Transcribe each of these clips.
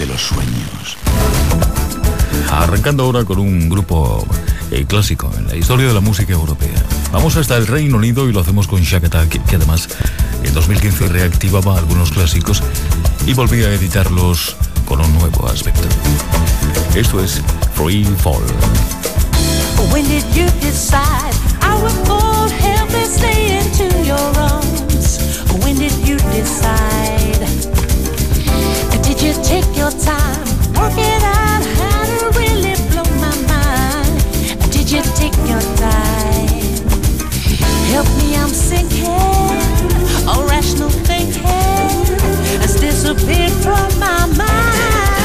de los sueños. Arrancando ahora con un grupo clásico en la historia de la música europea. Vamos hasta el Reino Unido y lo hacemos con Shack Attack, que además en 2015 reactivaba algunos clásicos y volvía a editarlos con un nuevo aspecto. Esto es Free Fall. When did you decide I would fall helplessly into your arms? When did you decide? Did you take your time working out how to really blow my mind? Did you take your time? Help me, I'm sinking. All rational thinking has disappeared from my mind.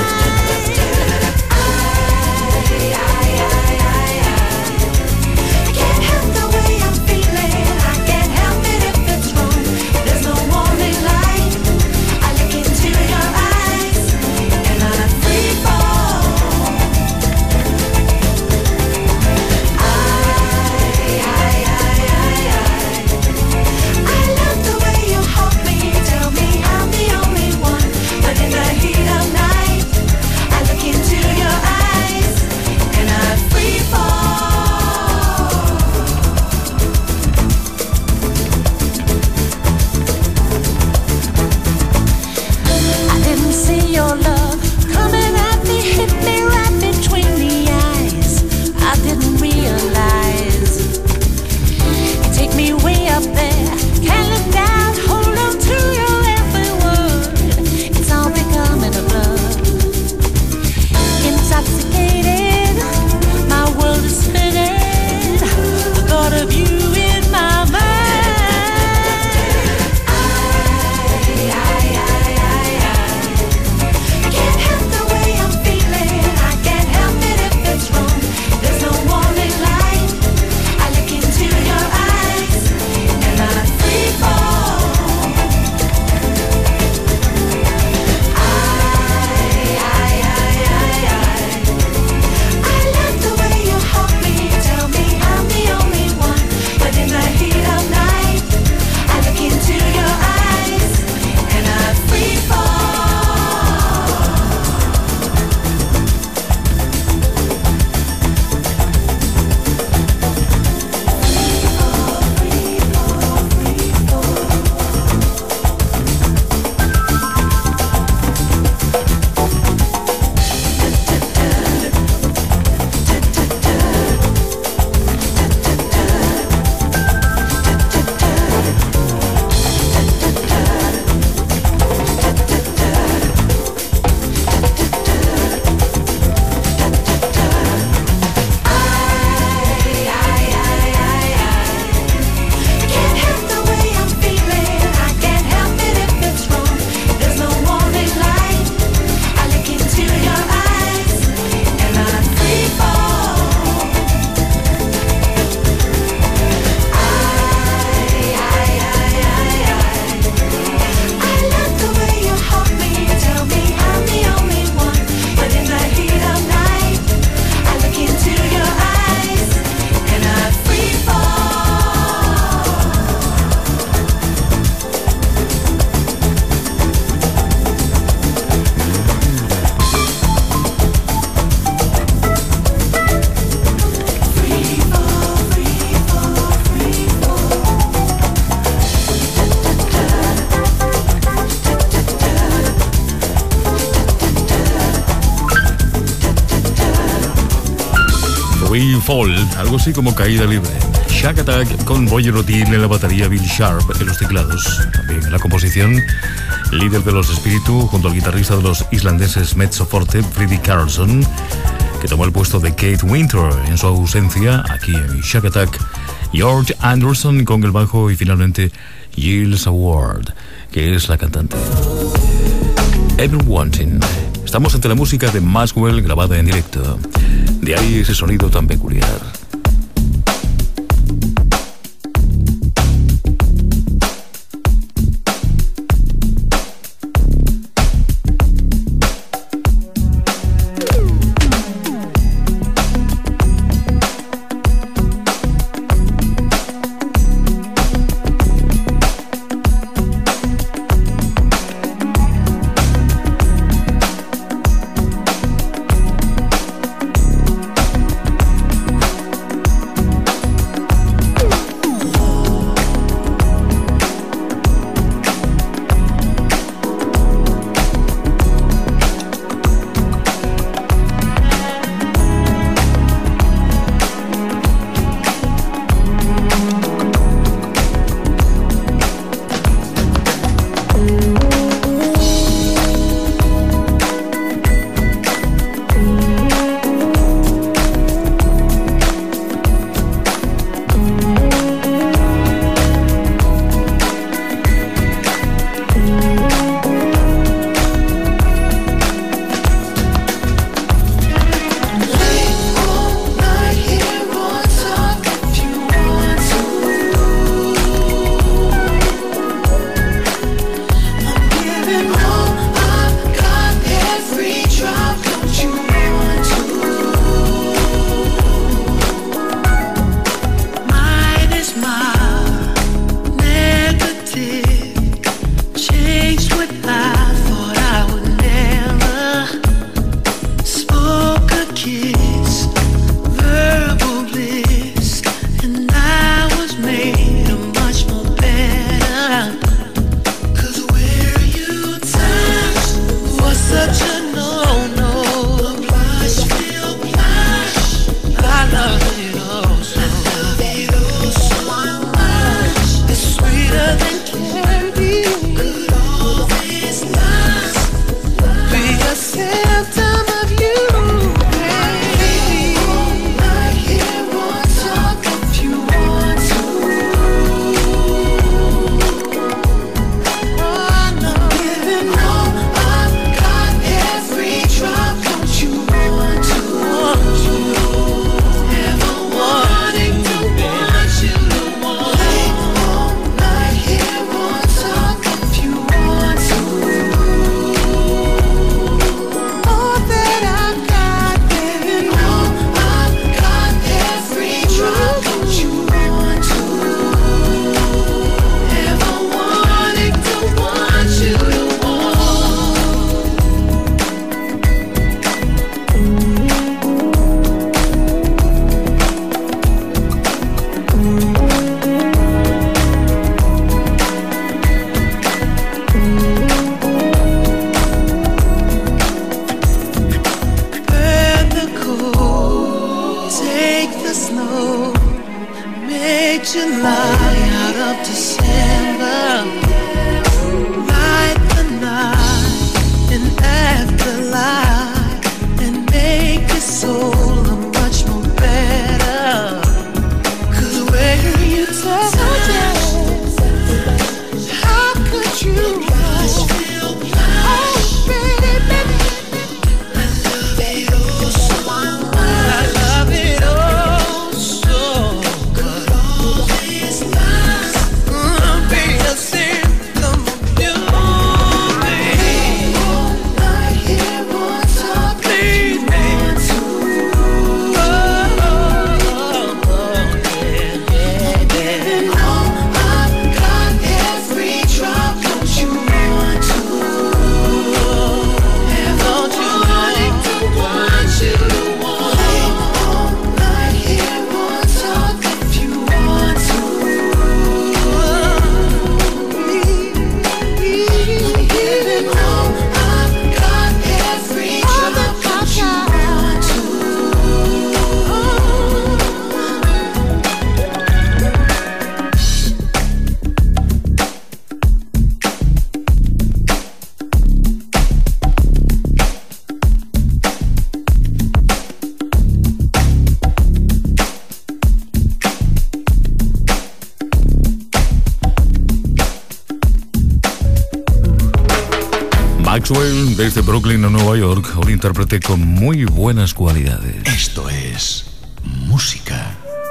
Fall, algo así como caída libre. Shack Attack con Roger O'Dell en la batería, Bill Sharp en los teclados, también en la composición, líder de los Espíritu junto al guitarrista de los islandeses Mezzo Forte, Freddie Carlson, que tomó el puesto de Kate Winter en su ausencia aquí en Shack Attack, George Anderson con el bajo y finalmente Giles Award, que es la cantante. Ever Wanting. Estamos ante la música de Maxwell grabada en directo. De ahí ese sonido tan peculiar. the snow, make July out of December, light the night and afterlife, and make your soul a much more better. 'Cause where you touch, how could you rush? Oh baby, I love it all so much. I love it all so good. Always last. Be a symptom of you, baby. All night here, won't talk, please, want to. Giving all I've got, every drop, don't you want to? Don't you like to want you want all night here, won't talk if you want to. Giving all I've got, every drop, don't you want to? Maxwell, desde Brooklyn a Nueva York, un intérprete con muy buenas cualidades. Esto es música.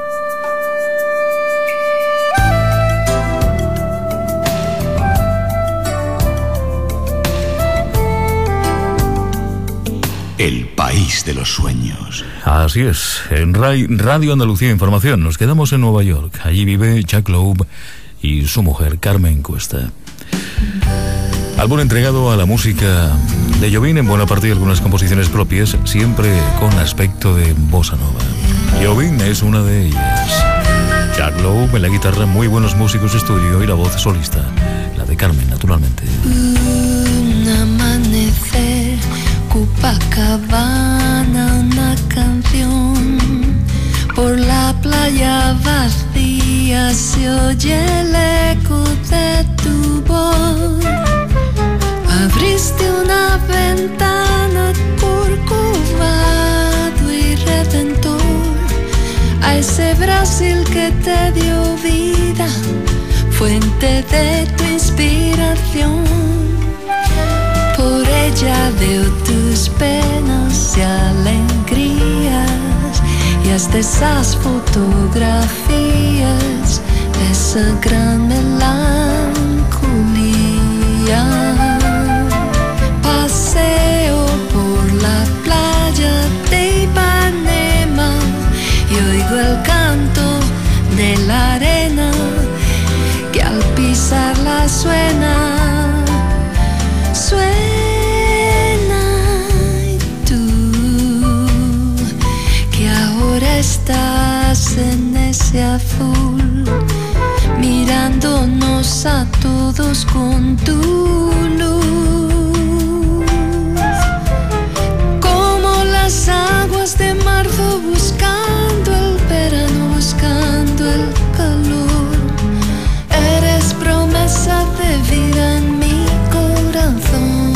El país de los sueños. Así es, en Radio Andalucía Información nos quedamos en Nueva York. Allí vive Jack Loeb y su mujer Carmen Cuesta. Álbum entregado a la música de Jobim, en buena parte de algunas composiciones propias, siempre con aspecto de bossa nova. Jobim es una de ellas. Jack Loeb en la guitarra, muy buenos músicos de estudio y la voz solista, la de Carmen, naturalmente. Un amanecer, Copacabana, una canción. Por la playa vacía se oye el eco de tu voz. Abriste una ventana, corcovado y redentor, a ese Brasil que te dio vida, fuente de tu inspiración. Por ella veo tus penas y alegrías, y hasta esas fotografías, esa gran melancolía. Paseo por la playa de Ipanema y oigo el canto de la arena que al pisarla suena, suena. Y tú, que ahora estás en ese azul, mirándonos a todos con tu luz. Las aguas de marzo buscando el verano, buscando el calor. Eres promesa de vida en mi corazón.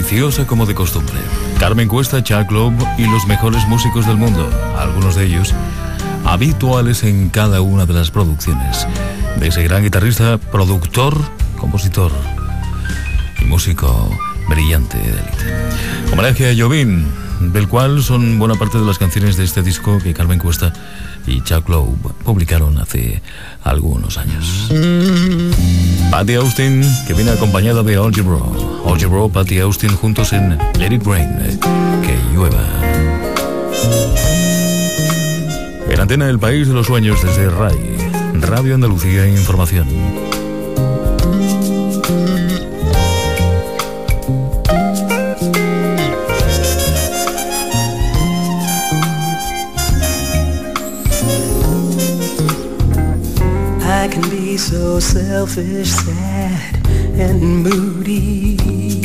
deliciosa como de costumbre. Carmen Cuesta, Chuck Loeb y los mejores músicos del mundo, algunos de ellos habituales en cada una de las producciones de ese gran guitarrista, productor, compositor y músico brillante de élite. Homenaje a Jobim, del cual son buena parte de las canciones de este disco que Carmen Cuesta y Chuck Loeb publicaron hace algunos años. Patti Austin, que viene acompañada de Al Jarreau. Al Jarreau, Patti Austin juntos en Let It Rain, que llueva. En Antena, el país de los sueños, desde RAI, Radio Andalucía Información. I can be so selfish, sad and moody.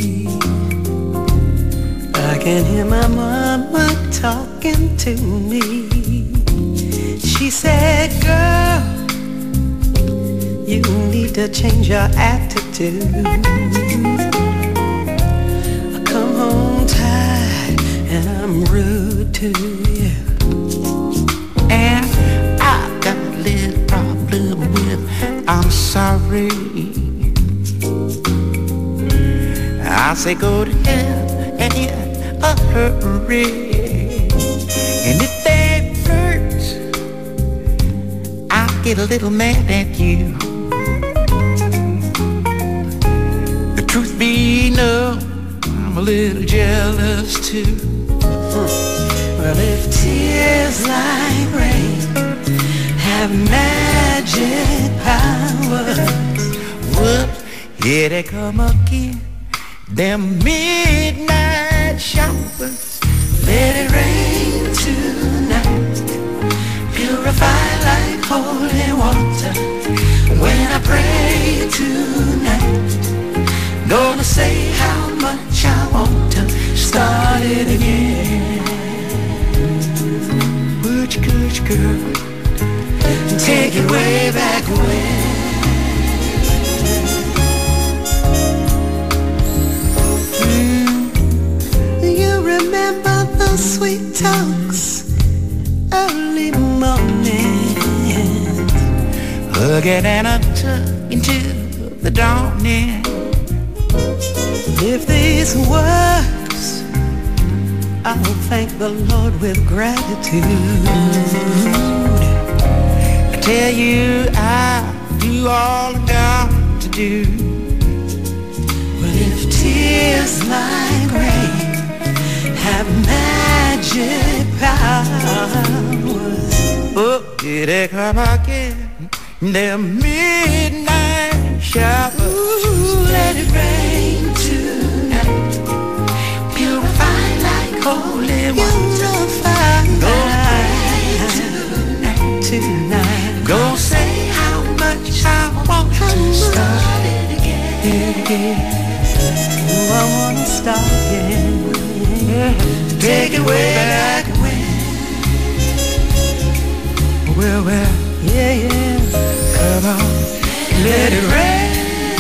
I can hear my mama talking to me. She said, girl, you need to change your attitude. I come home tired and I'm rude to you. And I got a little problem with I'm sorry. I say go to hell and in a hurry. And if that hurts, I'll get a little mad at you. The truth be known, I'm a little jealous too. Well, if tears like rain have magic powers, whoops, here they come again, them midnight showers. Let it rain tonight, purify like holy water. When I pray tonight, gonna say how much I want to start it again. Butch, Kush, girl, take it way back when. You remember the sweet talks, early morning, hugging and a tug into the dawning. If these works, I'll thank the Lord with gratitude. I tell you, I'll do all I got to do. But if tears like rain have magic powers, oh, did they come again? Their midnight showers. Ooh, let it rain tonight, purify like holy water. Go pray tonight, go say how much I want to start it again. Oh, I wanna start again. Take it way back when. Well, yeah, yeah. Come on, let it rain.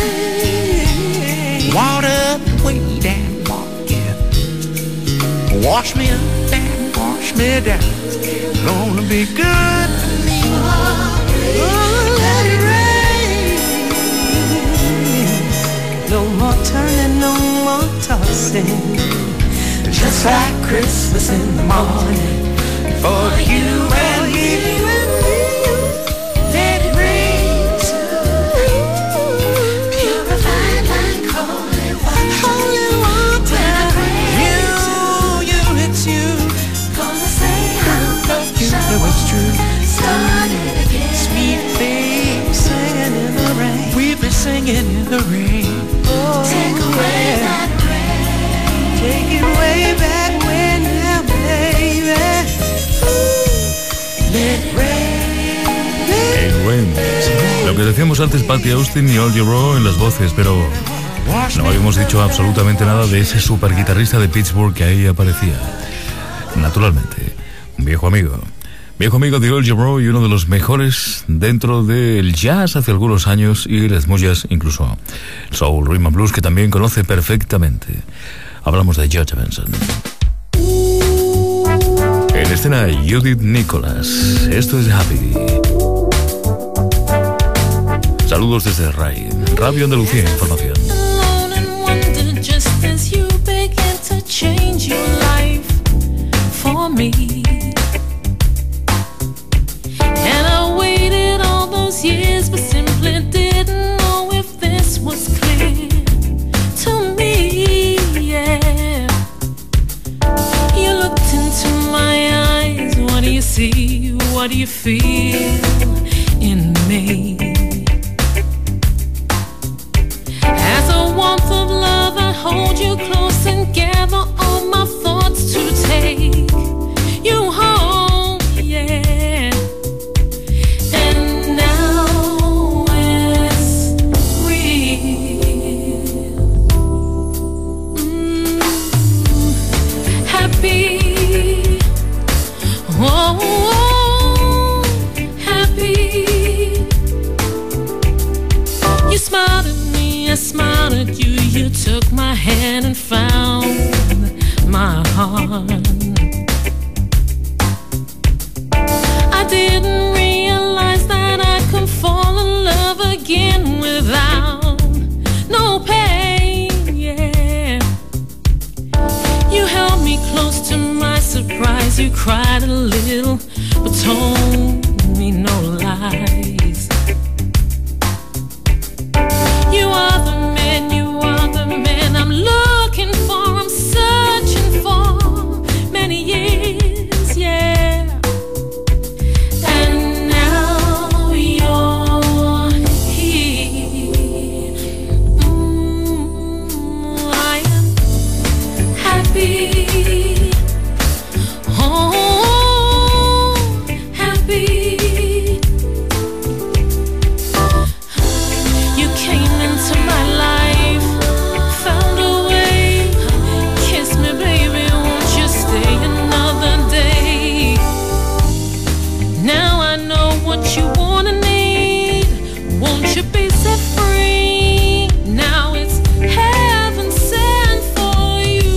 Water the way and walk it. Wash me up and wash me down. Gonna be good to me. Oh, let it rain. No more turning, no more tossing. Just like Christmas in the morning, for you and me. Let it rain tonight, purified like holy water. When I pray you, it's you. Gonna say how much I want to start it again. Sweet things singing in the rain. We've been singing in the rain. Oh, take away that rain. Take it way back when, now, baby. Let it rain. El Rain. Lo que decíamos antes, Patti Austin y Al Jarreau en las voces, pero no habíamos dicho absolutamente nada de ese super guitarrista de Pittsburgh que ahí aparecía. Naturalmente, un viejo amigo de Al Jarreau y uno de los mejores dentro del jazz hace algunos años y el smooth jazz, incluso soul, rhythm and blues, que también conoce perfectamente. Hablamos de George Benson. En escena, Judith Nicholas. Esto es Happy. Saludos desde RAI, Radio Andalucía Información. Years, but simply didn't know if this was clear to me. Yeah, you looked into my eyes. What do you see? What do you feel in me? As a warmth of love, I hold you close and gather all my thoughts to take you home. Yeah. I smiled at you, you took my hand and found my heart. I didn't realize that I could fall in love again without no pain, yeah. You held me close to my surprise, you cried a little but told me no lies. You are the man I'm looking for, I'm searching for many years, yeah. And now you're here. I am happy. Oh, happy. You came into my life, found a way. Kiss me, baby, won't you stay another day? Now I know what you want and need. Won't you be set free? Now it's heaven sent for you.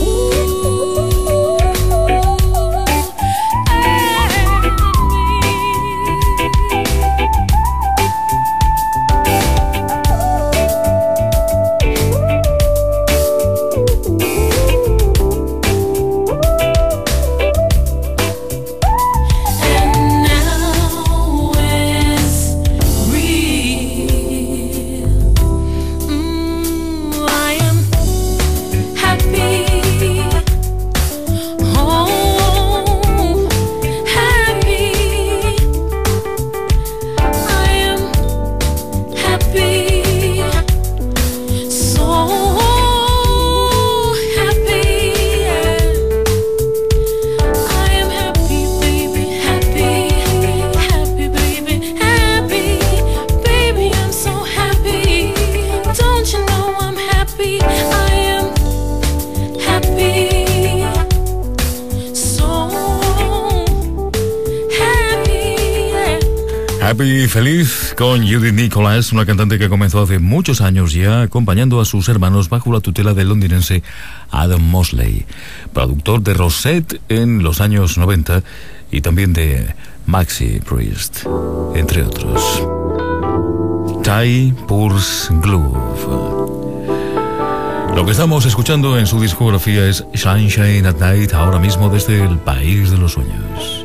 Happy, feliz con Judith Nicholas, una cantante que comenzó hace muchos años ya acompañando a sus hermanos bajo la tutela del londinense Adam Mosley, productor de Rosette en los años 90 y también de Maxi Priest, entre otros. Thai Purse Groove. Lo que estamos escuchando en su discografía es Sunshine at Night, ahora mismo desde el País de los Sueños.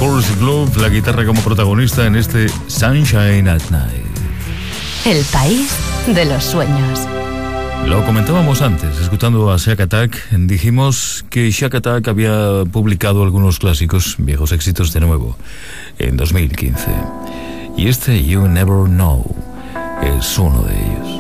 Forest Glove, la guitarra como protagonista en este Sunshine at Night. El país de los sueños. Lo comentábamos antes, escuchando a Shack Attack, dijimos que Shack Attack había publicado algunos clásicos, viejos éxitos de nuevo, en 2015. Y este You Never Know es uno de ellos.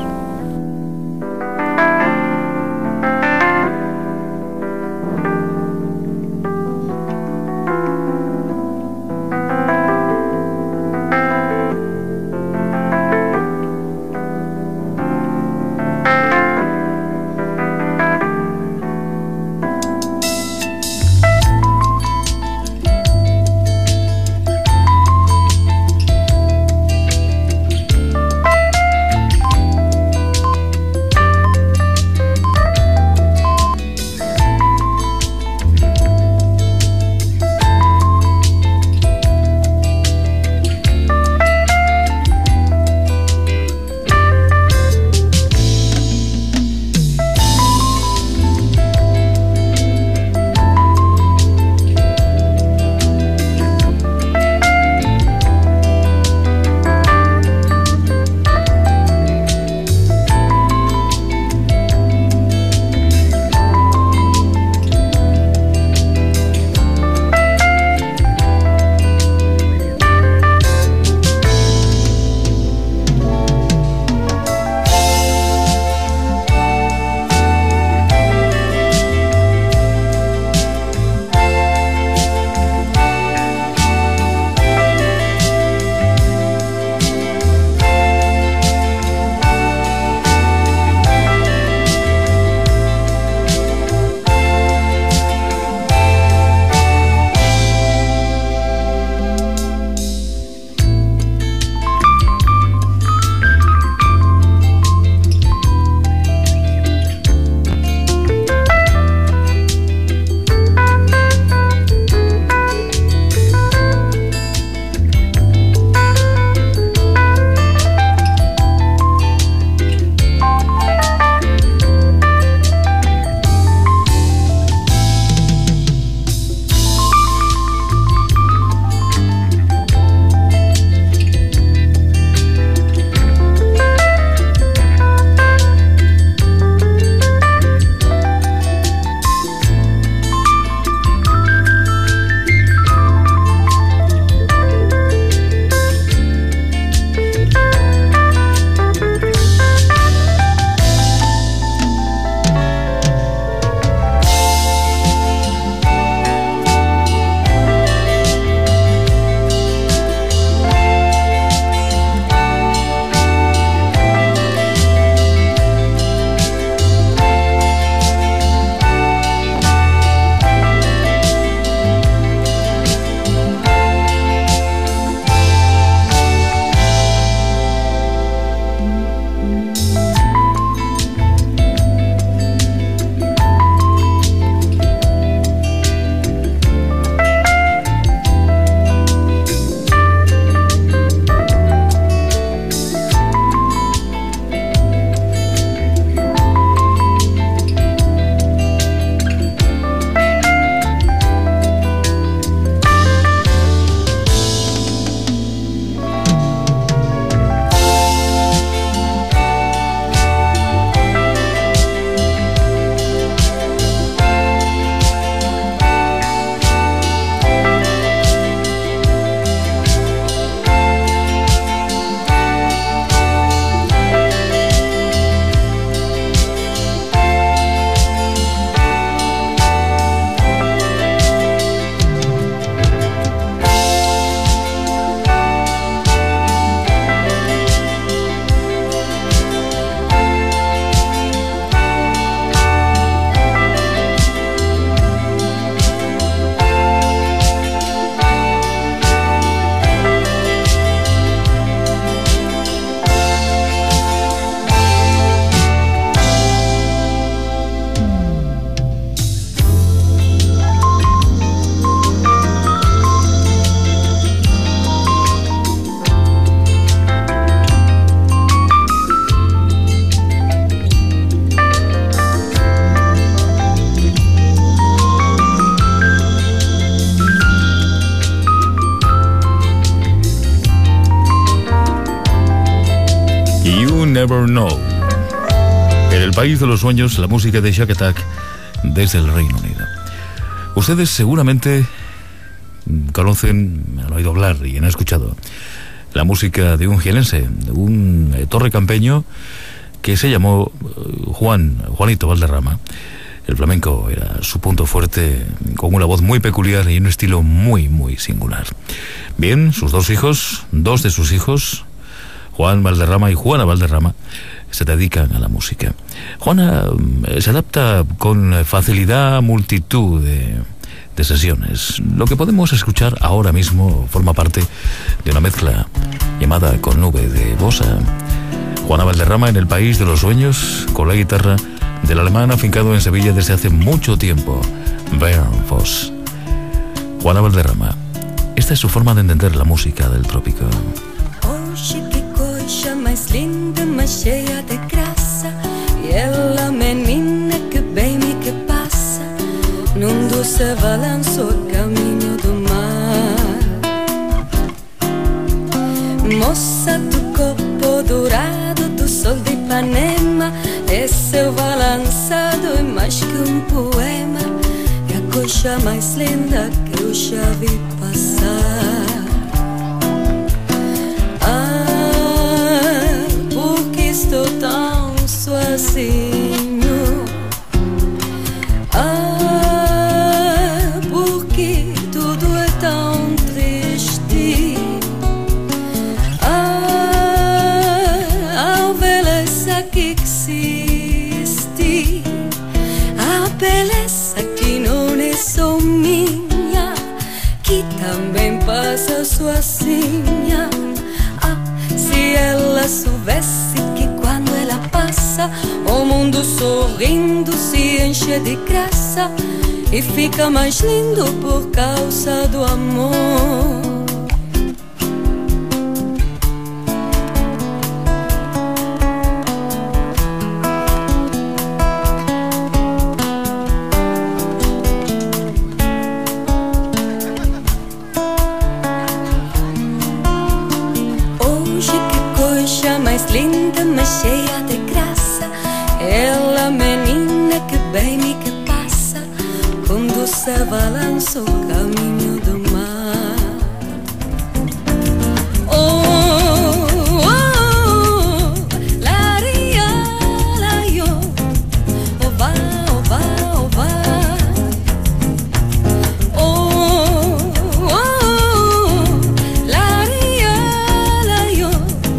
Never Know. En el país de los sueños, la música de Shack Attack desde el Reino Unido. Ustedes seguramente conocen, han oído hablar y han escuchado la música de un jienense, de un torrecampeño que se llamó Juanito Valderrama. El flamenco era su punto fuerte, con una voz muy peculiar y un estilo muy, muy singular. Bien, sus dos de sus hijos, Juan Valderrama y Juana Valderrama, se dedican a la música. Juana se adapta con facilidad a multitud de sesiones. Lo que podemos escuchar ahora mismo forma parte de una mezcla llamada Con Nube de Bossa. Juana Valderrama en el país de los sueños, con la guitarra del alemán afincado en Sevilla desde hace mucho tiempo, Bernd Voss. Juana Valderrama, esta es su forma de entender la música del trópico. Hoje que coisa mais linda, mais cheia de graça. E ela, menina, que bem me que passa num doce balanço a caminho do mar. Moça do corpo dourado do sol de Ipanema, é seu balançado é mais que um poema. É a coisa mais linda que eu já vi passar. Estou tão sozinho. Porque tudo é tão triste. A beleza que existe, a beleza que não é só minha, que também passa sozinha. Se ela soubesse que quando ela passa, o mundo sorrindo se enche de graça e fica mais lindo por causa do amor. Mais linda, mais cheia de graça. Ela, menina, que bem me que passa com doce balanço o caminho do mar. Oh, oh, oh, laria, laio, oba, oba, oba. Oh, oh, oh, laria, laio.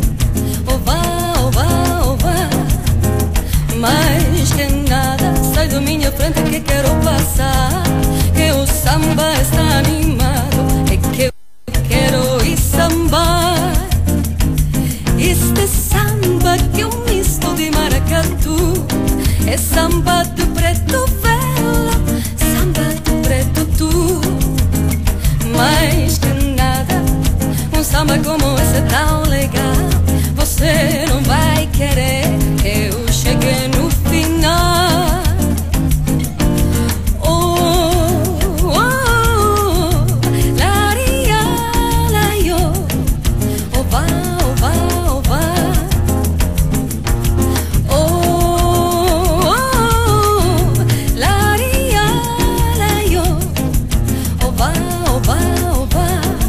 Mais que nada, sai da minha frente que quero passar. Que o samba está animado, é que eu quero ir sambar. Este samba que é um misto de maracatu, é samba de preto vela, samba de preto tu. Mais que nada, um samba como esse é tão legal. Você não vai querer que eu chegue no final. Oh, oh, oh, laria, laio, oba, oba, oba. Oh, oh, oh, laria, laio, oba, oba, oba.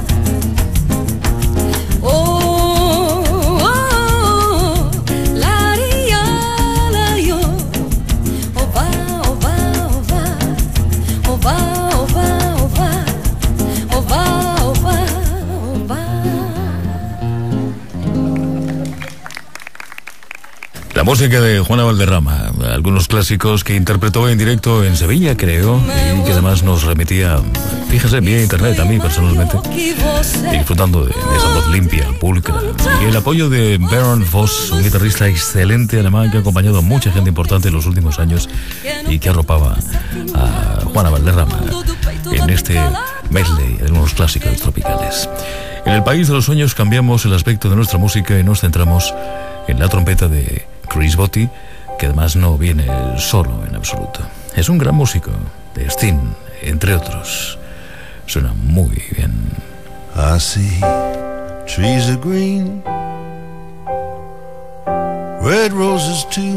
La música de Juana Valderrama, algunos clásicos que interpretó en directo en Sevilla, creo, y que además nos remitía, fíjese, vía internet a mí personalmente, disfrutando de esa voz limpia, pulcra, y el apoyo de Bernd Voss, un guitarrista excelente alemán que ha acompañado a mucha gente importante en los últimos años y que arropaba a Juana Valderrama en este medley de unos clásicos tropicales. En el país de los sueños cambiamos el aspecto de nuestra música y nos centramos en la trompeta de Chris Botti, que además no viene solo en absoluto. Es un gran músico, de Sting, entre otros. Suena muy bien. I see trees are green, red roses too.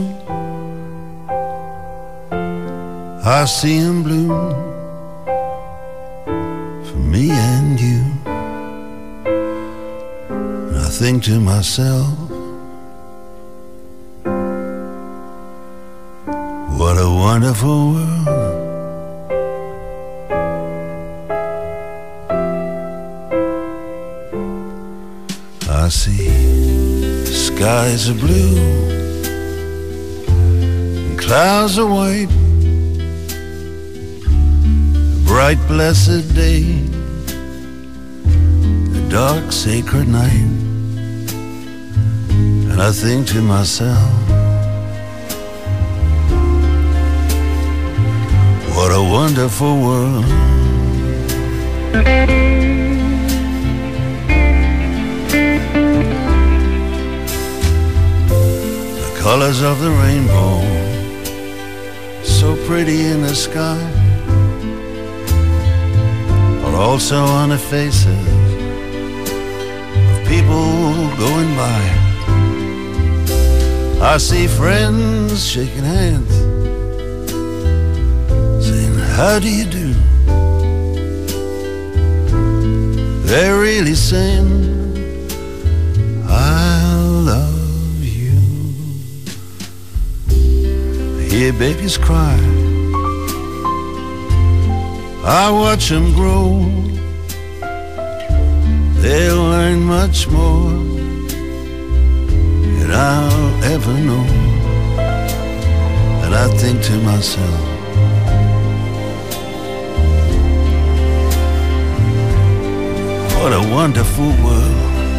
I see them bloom for me and you. And I think to myself, what a wonderful world. I see skies are blue and clouds are white. A bright blessed day, a dark sacred night. And I think to myself, what a wonderful world. The colors of the rainbow, so pretty in the sky, are also on the faces of people going by. I see friends shaking hands, saying, how do you do? They're really saying, I love you. I hear babies cry, I watch them grow. They'll learn much more than I'll ever know. And I think to myself, what a wonderful world.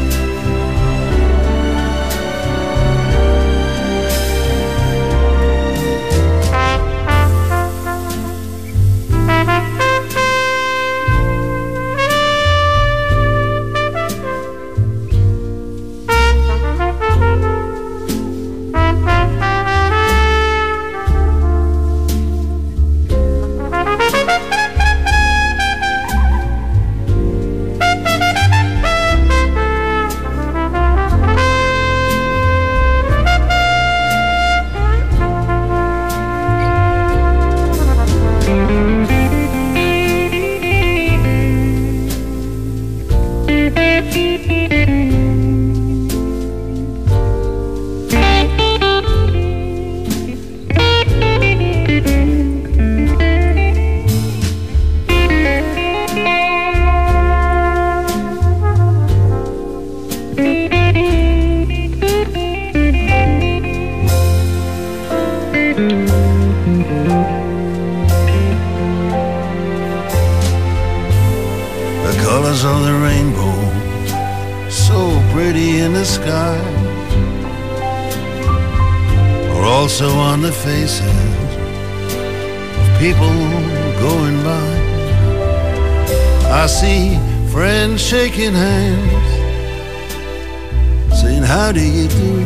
Of the rainbow, so pretty in the sky, are also on the faces of people going by. I see friends shaking hands, saying, how do you do?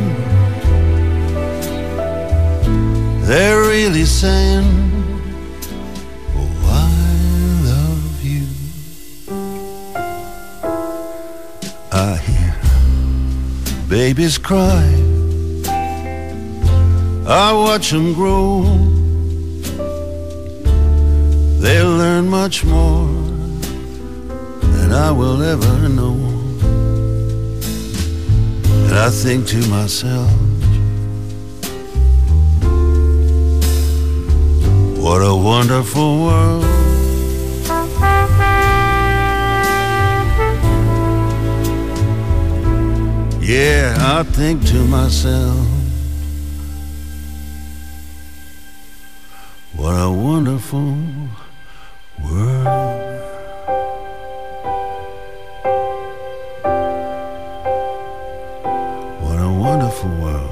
They're really saying, I hear babies cry, I watch them grow. They'll learn much more than I will ever know. And I think to myself, what a wonderful world. Yeah, I think to myself, what a wonderful world. What a wonderful world.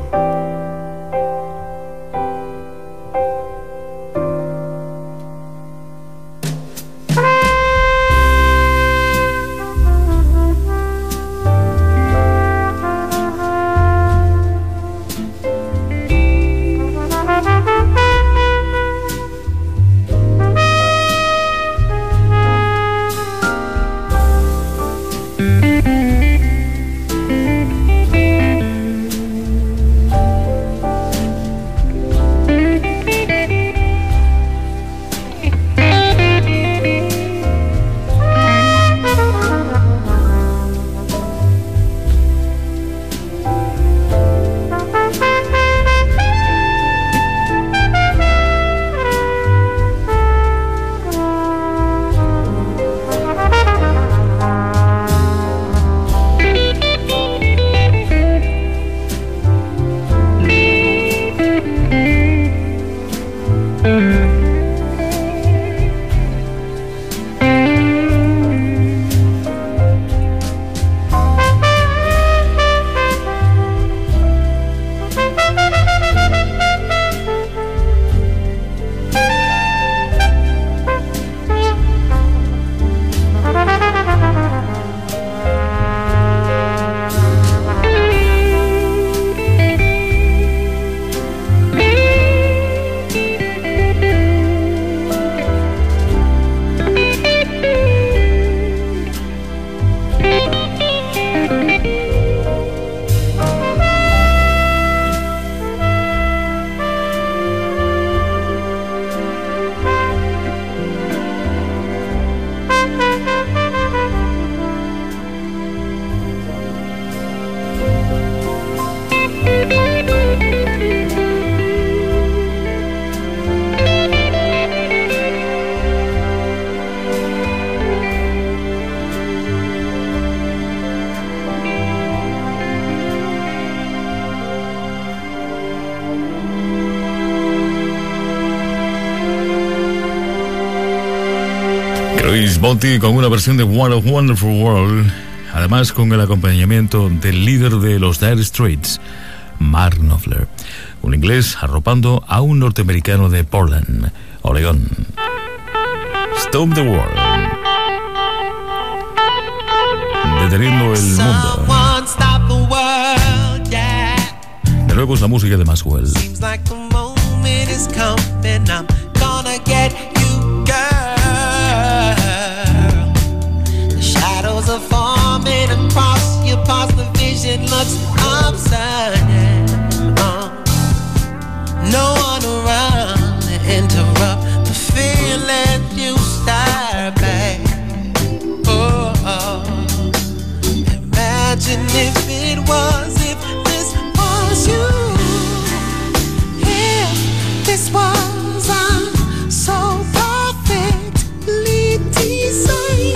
Chris Botti con una versión de What a Wonderful World, además con el acompañamiento del líder de los Dire Straits, Mark Knopfler, un inglés arropando a un norteamericano de Portland, Oregón. Stop the World, deteniendo el mundo. De nuevo es la música de Maxwell. Are forming across your past, the vision looks upside down. No one around to interrupt the feeling you start back. Oh, oh. Imagine if this was you. If this was so perfectly designed.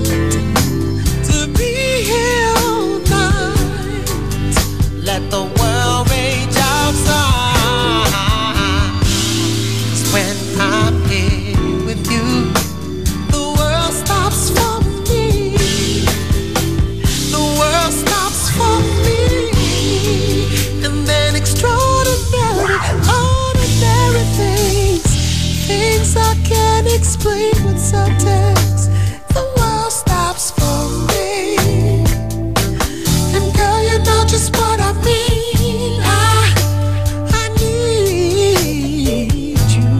Let the world rage outside. 'Cause when I'm here with you, the world stops for me. The world stops for me. And then extraordinary, ordinary things I can't explain with subtext. The world stops for me. And girl, you know just what I mean. I need you,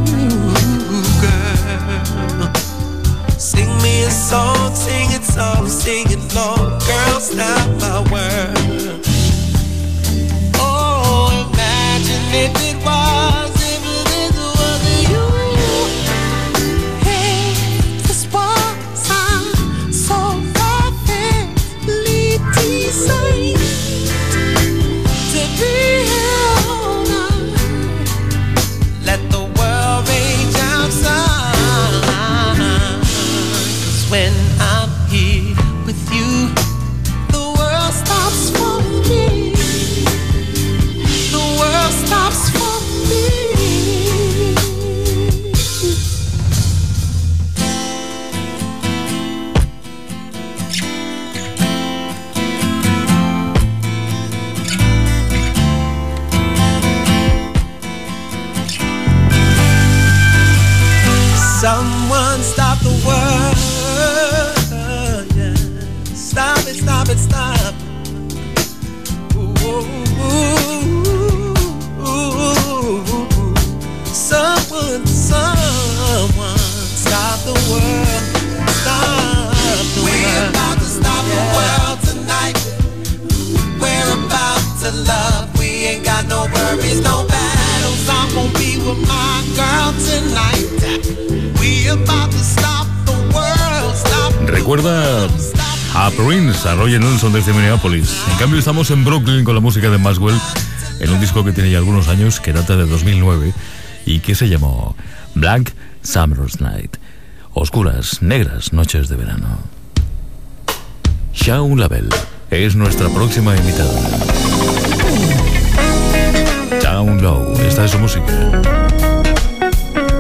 girl. Sing me a song, sing it long. Girl, stop my world. Oh, imagine if it was you. Hey, this was so perfectly designed. Let the world rage outside. 'Cause when I'm here with you, the world stops for me. The world stops for me. Someone stop the world. Yeah. Stop it, stop it, stop. Ooh, ooh, ooh, ooh. Someone stop the world. Stop the world. We're about to stop the world tonight. We're about to love. We ain't got no worries, no battles. I'm gonna be with my girl tonight. Recuerda a Prince, a Roger Nelson desde Minneapolis. En cambio estamos en Brooklyn con la música de Maxwell, en un disco que tiene ya algunos años, que data de 2009 y que se llamó Black Summer's Night, oscuras, negras noches de verano. Shaun Lavelle es nuestra próxima invitada. Down Low, esta es su música.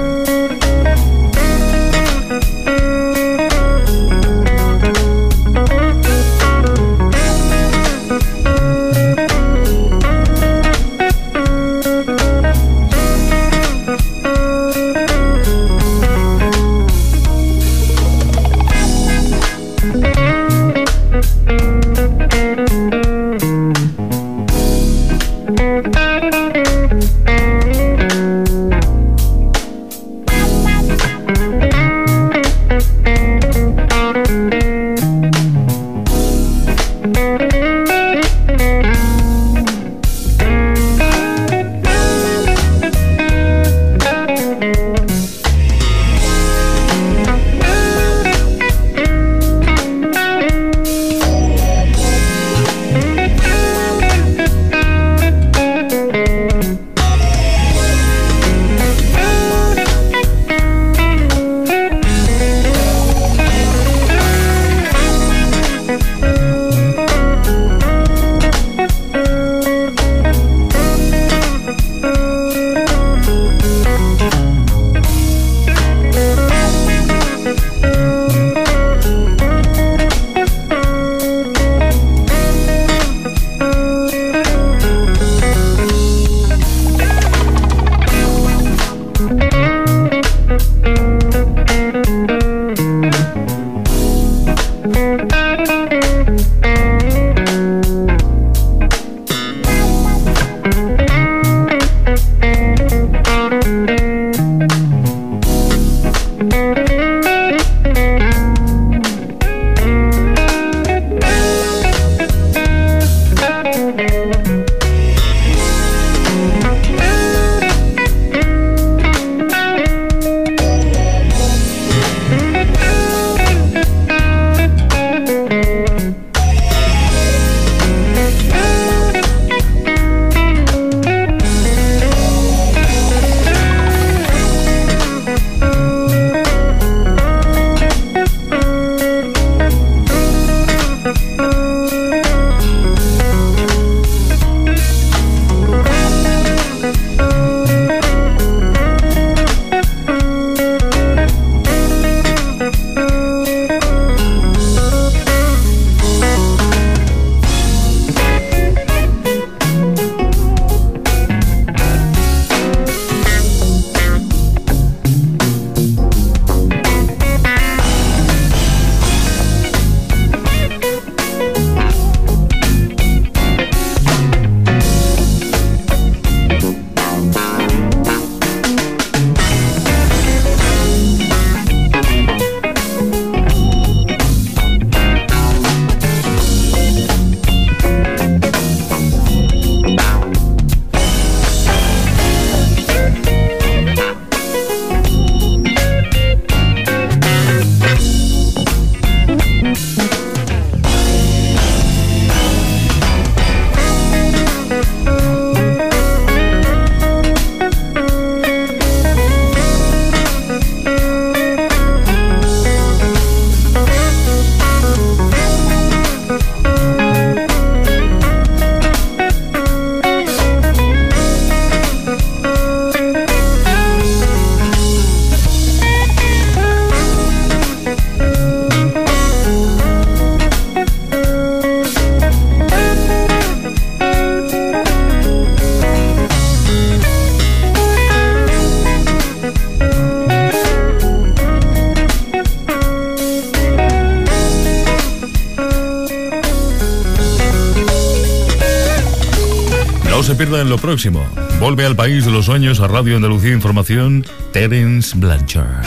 pierda en lo próximo. Vuelve al País de los Sueños a Radio Andalucía Información, Terence Blanchard.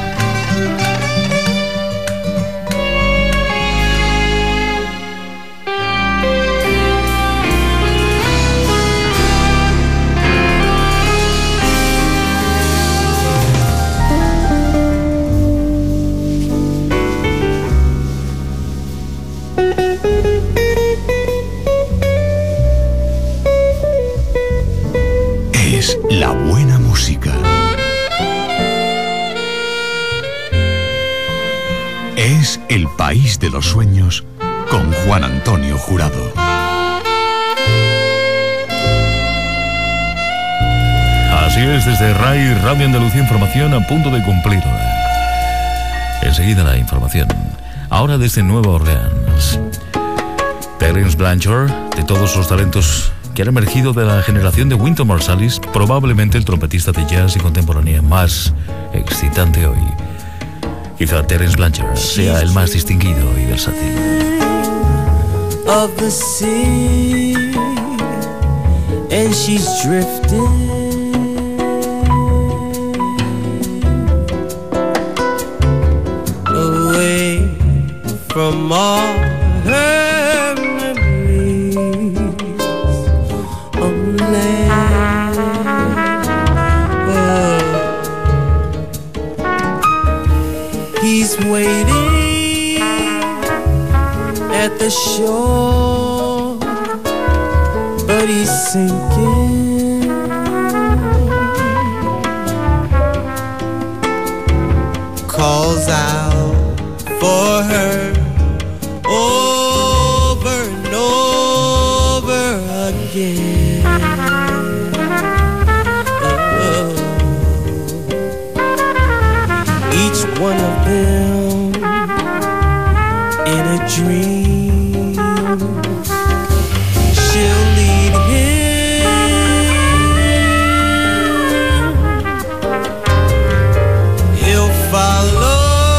La buena música. Es El País de los Sueños con Juan Antonio Jurado. Así es, desde RAI, Radio Andalucía Información, a punto de cumplir hora. Enseguida la información. Ahora desde Nueva Orleans. Terence Blanchard, de todos los talentos que han emergido de la generación de Wynton Marsalis, probablemente el trompetista de jazz y contemporánea más excitante hoy. Quizá Terence Blanchard sea el más distinguido y versátil. Of the sea, and she's drifting away from all her memories on land. He's waiting at the shore, but he's sinking. Calls out for her over and over again. Each one of them in a dream, she'll lead him, he'll follow.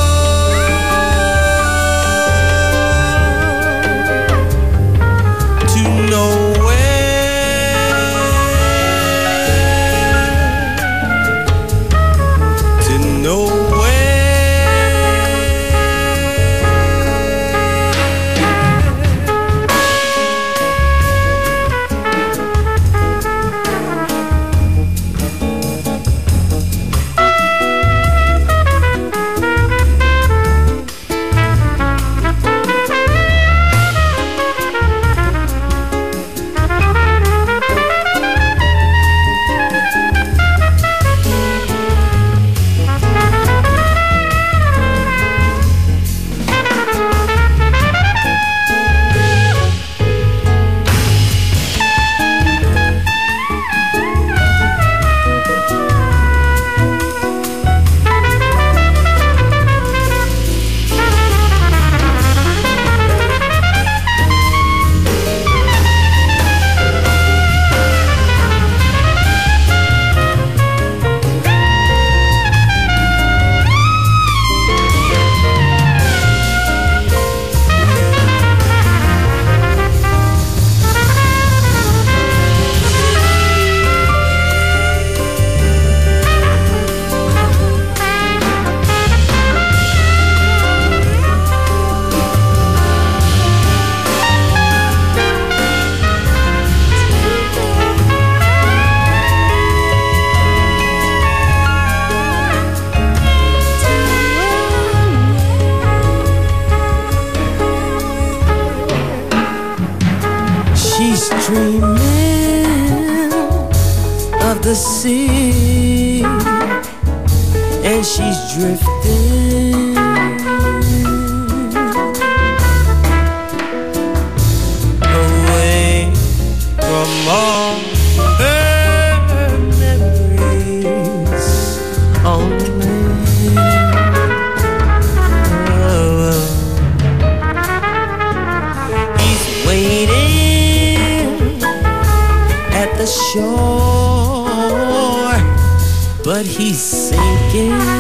Dreaming of the sea, and she's drifting away from all her memories on land. He's waiting at the shore, but he's sinking.